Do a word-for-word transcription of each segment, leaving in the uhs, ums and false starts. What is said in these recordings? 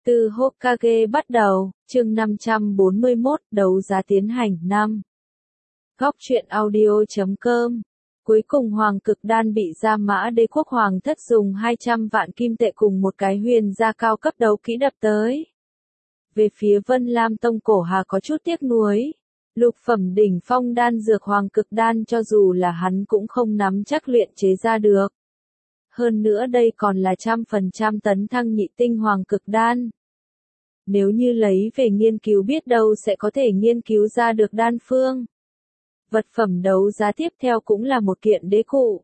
Từ Hokage bắt đầu, chương năm trăm bốn mươi mốt, đấu giá tiến hành năm. Góc truyện audio chấm com. Cuối cùng Hoàng Cực Đan bị Gia Mã Đế quốc Hoàng thất dùng hai trăm vạn kim tệ cùng một cái huyền gia cao cấp đấu kỹ đập tới. Về phía Vân Lam Tông Cổ Hà có chút tiếc nuối. Lục phẩm đỉnh phong đan dược Hoàng Cực Đan cho dù là hắn cũng không nắm chắc luyện chế ra được. Hơn nữa đây còn là trăm phần trăm tấn thăng nhị tinh Hoàng Cực Đan. Nếu như lấy về nghiên cứu biết đâu sẽ có thể nghiên cứu ra được đan phương. Vật phẩm đấu giá tiếp theo cũng là một kiện đế cụ.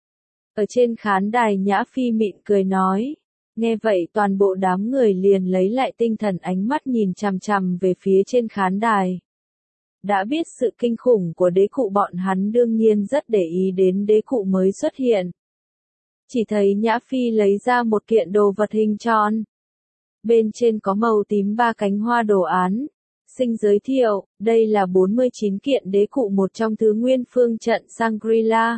Ở trên khán đài Nhã Phi mỉm cười nói. Nghe vậy toàn bộ đám người liền lấy lại tinh thần, ánh mắt nhìn chằm chằm về phía trên khán đài. Đã biết sự kinh khủng của đế cụ, bọn hắn đương nhiên rất để ý đến đế cụ mới xuất hiện. Chỉ thấy Nhã Phi lấy ra một kiện đồ vật hình tròn. Bên trên có màu tím ba cánh hoa đồ án. Sinh giới thiệu, đây là bốn mươi chín kiện đế cụ, một trong thứ nguyên phương trận Shangri-La.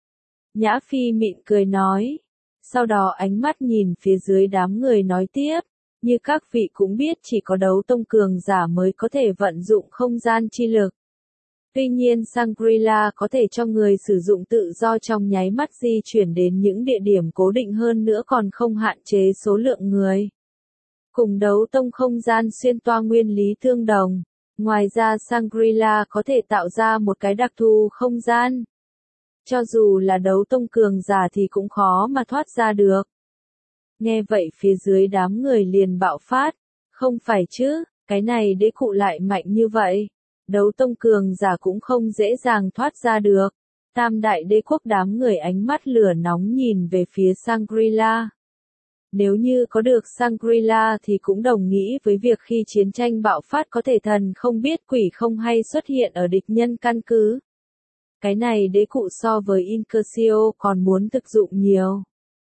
Nhã Phi mỉm cười nói. Sau đó ánh mắt nhìn phía dưới đám người nói tiếp. Như các vị cũng biết chỉ có đấu tông cường giả mới có thể vận dụng không gian chi lực. Tuy nhiên Shangri-La có thể cho người sử dụng tự do trong nháy mắt di chuyển đến những địa điểm cố định, hơn nữa còn không hạn chế số lượng người. Cùng đấu tông không gian xuyên toa nguyên lý tương đồng. Ngoài ra Shangri-La có thể tạo ra một cái đặc thù không gian. Cho dù là đấu tông cường giả thì cũng khó mà thoát ra được. Nghe vậy phía dưới đám người liền bạo phát. Không phải chứ, cái này đế cụ lại mạnh như vậy. Đấu tông cường giả cũng không dễ dàng thoát ra được. Tam đại đế quốc đám người ánh mắt lửa nóng nhìn về phía Shangri-La. Nếu như có được Shangri-La thì cũng đồng nghĩa với việc khi chiến tranh bạo phát có thể thần không biết quỷ không hay xuất hiện ở địch nhân căn cứ. Cái này đế cụ so với Incursio còn muốn thực dụng nhiều.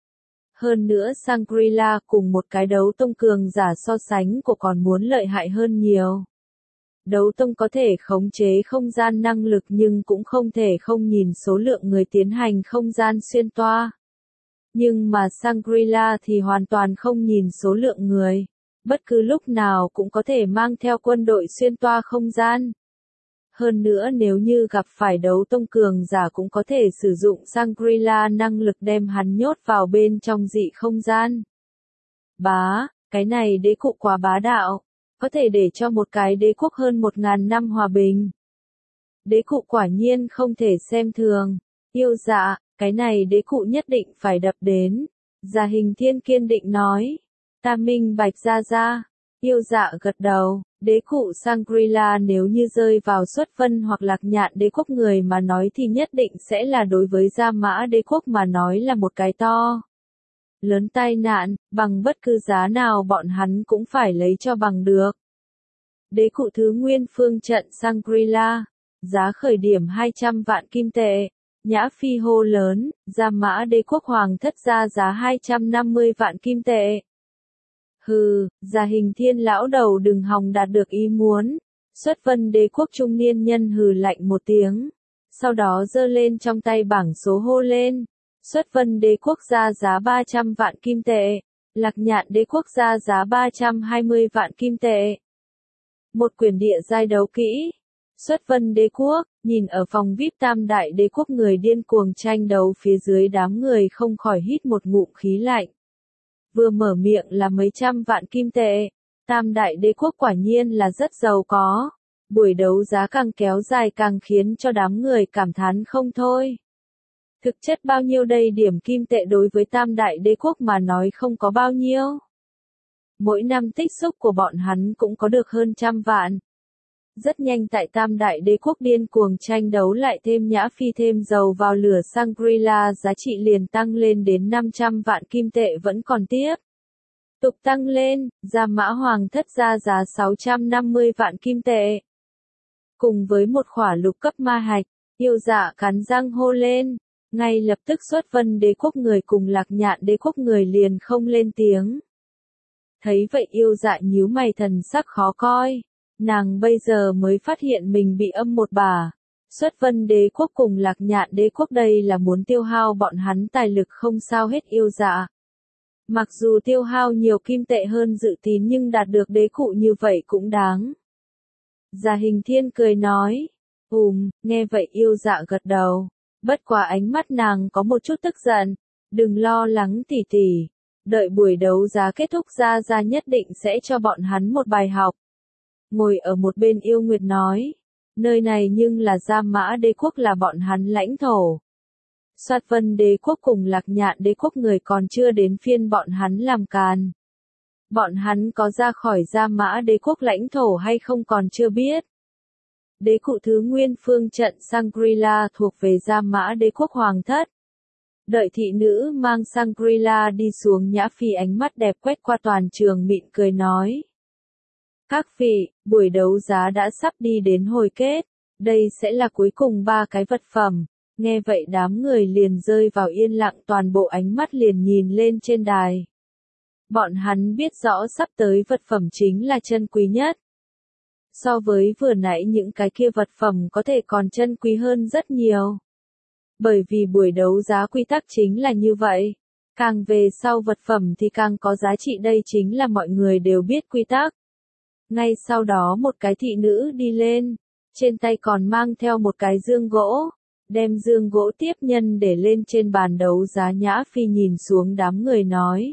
Hơn nữa Shangri-La cùng một cái đấu tông cường giả so sánh của còn muốn lợi hại hơn nhiều. Đấu tông có thể khống chế không gian năng lực nhưng cũng không thể không nhìn số lượng người tiến hành không gian xuyên toa. Nhưng mà Shangri-La thì hoàn toàn không nhìn số lượng người. Bất cứ lúc nào cũng có thể mang theo quân đội xuyên toa không gian. Hơn nữa nếu như gặp phải đấu tông cường giả cũng có thể sử dụng Shangri-La năng lực đem hắn nhốt vào bên trong dị không gian. Bá, cái này đế cụ quá bá đạo. Có thể để cho một cái đế quốc hơn một ngàn năm hòa bình. Đế cụ quả nhiên không thể xem thường. Yêu dạ, cái này đế cụ nhất định phải đập đến. Gia Hình Thiên kiên định nói. Ta minh bạch ra ra. Yêu dạ gật đầu. Đế cụ Shangri-La nếu như rơi vào Xuất Vân hoặc Lạc Nhạn đế quốc người mà nói thì nhất định sẽ là đối với Gia Mã đế quốc mà nói là một cái to lớn tai nạn, bằng bất cứ giá nào bọn hắn cũng phải lấy cho bằng được. Đế cụ thứ nguyên phương trận Shangri-La, giá khởi điểm hai trăm vạn kim tệ. Nhã Phi hô lớn, Gia Mã đế quốc Hoàng thất ra giá hai trăm năm mươi vạn kim tệ. Hừ, Gia Hình Thiên lão đầu đừng hòng đạt được ý muốn. Xuất Vân đế quốc trung niên nhân hừ lạnh một tiếng. Sau đó giơ lên trong tay bảng số hô lên. Xuất Vân đế quốc ra giá ba trăm vạn kim tệ. Lạc Nhạn đế quốc ra giá ba trăm hai mươi vạn kim tệ. Một quyển địa giai đấu kỹ. Xuất Vân đế quốc, nhìn ở phòng vi ai pi tam đại đế quốc người điên cuồng tranh đấu phía dưới đám người không khỏi hít một ngụm khí lạnh. Vừa mở miệng là mấy trăm vạn kim tệ. Tam đại đế quốc quả nhiên là rất giàu có. Buổi đấu giá càng kéo dài càng khiến cho đám người cảm thán không thôi. Thực chất bao nhiêu đây, điểm kim tệ đối với tam đại đế quốc mà nói không có bao nhiêu. Mỗi năm tích xúc của bọn hắn cũng có được hơn trăm vạn. Rất nhanh tại tam đại đế quốc điên cuồng tranh đấu lại thêm Nhã Phi thêm dầu vào lửa, Shangri-La giá trị liền tăng lên đến năm trăm vạn kim tệ vẫn còn tiếp. Tục tăng lên, Gia Mã Hoàng thất ra giá sáu trăm năm mươi vạn kim tệ. Cùng với một khỏa lục cấp ma hạch, yêu dạ cắn răng hô lên. Ngay lập tức Xuất Vân đế quốc người cùng Lạc Nhạn đế quốc người liền không lên tiếng. Thấy vậy yêu dạ nhíu mày, thần sắc khó coi. Nàng bây giờ mới phát hiện mình bị âm một bà. Xuất Vân đế quốc cùng Lạc Nhạn đế quốc đây là muốn tiêu hao bọn hắn tài lực không sao hết. Yêu dạ Mặc dù tiêu hao nhiều kim tệ hơn dự tín nhưng đạt được đế cụ như vậy cũng đáng. Già Hình Thiên cười nói. Ùm, nghe vậy yêu dạ gật đầu. Bất quá ánh mắt nàng có một chút tức giận. Đừng lo lắng tỷ tỷ. Đợi buổi đấu giá kết thúc Gia Gia nhất định sẽ cho bọn hắn một bài học. Ngồi ở một bên yêu nguyệt nói. Nơi này nhưng là Gia Mã đế quốc là bọn hắn lãnh thổ. Soát Vân đế quốc cùng Lạc Nhạn đế quốc người còn chưa đến phiên bọn hắn làm càn. Bọn hắn có ra khỏi Gia Mã đế quốc lãnh thổ hay không còn chưa biết. Đế cụ thứ nguyên phương trận Shangri-La thuộc về Gia Mã đế quốc hoàng thất. Đợi thị nữ mang Shangri-La đi xuống, Nhã Phi ánh mắt đẹp quét qua toàn trường mịn cười nói. Các vị, buổi đấu giá đã sắp đi đến hồi kết. Đây sẽ là cuối cùng ba cái vật phẩm. Nghe vậy đám người liền rơi vào yên lặng, toàn bộ ánh mắt liền nhìn lên trên đài. Bọn hắn biết rõ sắp tới vật phẩm chính là chân quý nhất. So với vừa nãy những cái kia vật phẩm có thể còn chân quý hơn rất nhiều. Bởi vì buổi đấu giá quy tắc chính là như vậy. Càng về sau vật phẩm thì càng có giá trị, đây chính là mọi người đều biết quy tắc. Ngay sau đó một cái thị nữ đi lên. Trên tay còn mang theo một cái dương gỗ. Đem dương gỗ tiếp nhân để lên trên bàn đấu giá. Nhã Phi nhìn xuống đám người nói.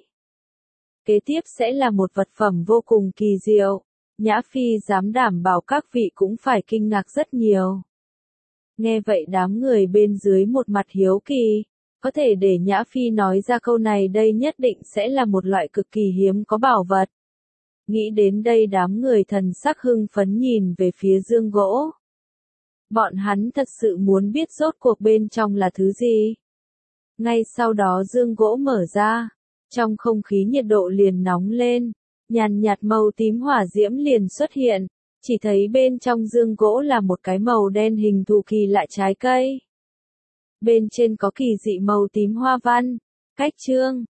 Kế tiếp sẽ là một vật phẩm vô cùng kỳ diệu. Nhã Phi dám đảm bảo các vị cũng phải kinh ngạc rất nhiều. Nghe vậy đám người bên dưới một mặt hiếu kỳ. Có thể để Nhã Phi nói ra câu này, đây nhất định sẽ là một loại cực kỳ hiếm có bảo vật. Nghĩ đến đây đám người thần sắc hưng phấn nhìn về phía dương gỗ. Bọn hắn thật sự muốn biết rốt cuộc bên trong là thứ gì. Ngay sau đó dương gỗ mở ra. Trong không khí nhiệt độ liền nóng lên. Nhàn nhạt màu tím hỏa diễm liền xuất hiện. Chỉ thấy bên trong dương gỗ là một cái màu đen hình thù kỳ lạ trái cây. Bên trên có kỳ dị màu tím hoa văn. Cách chương.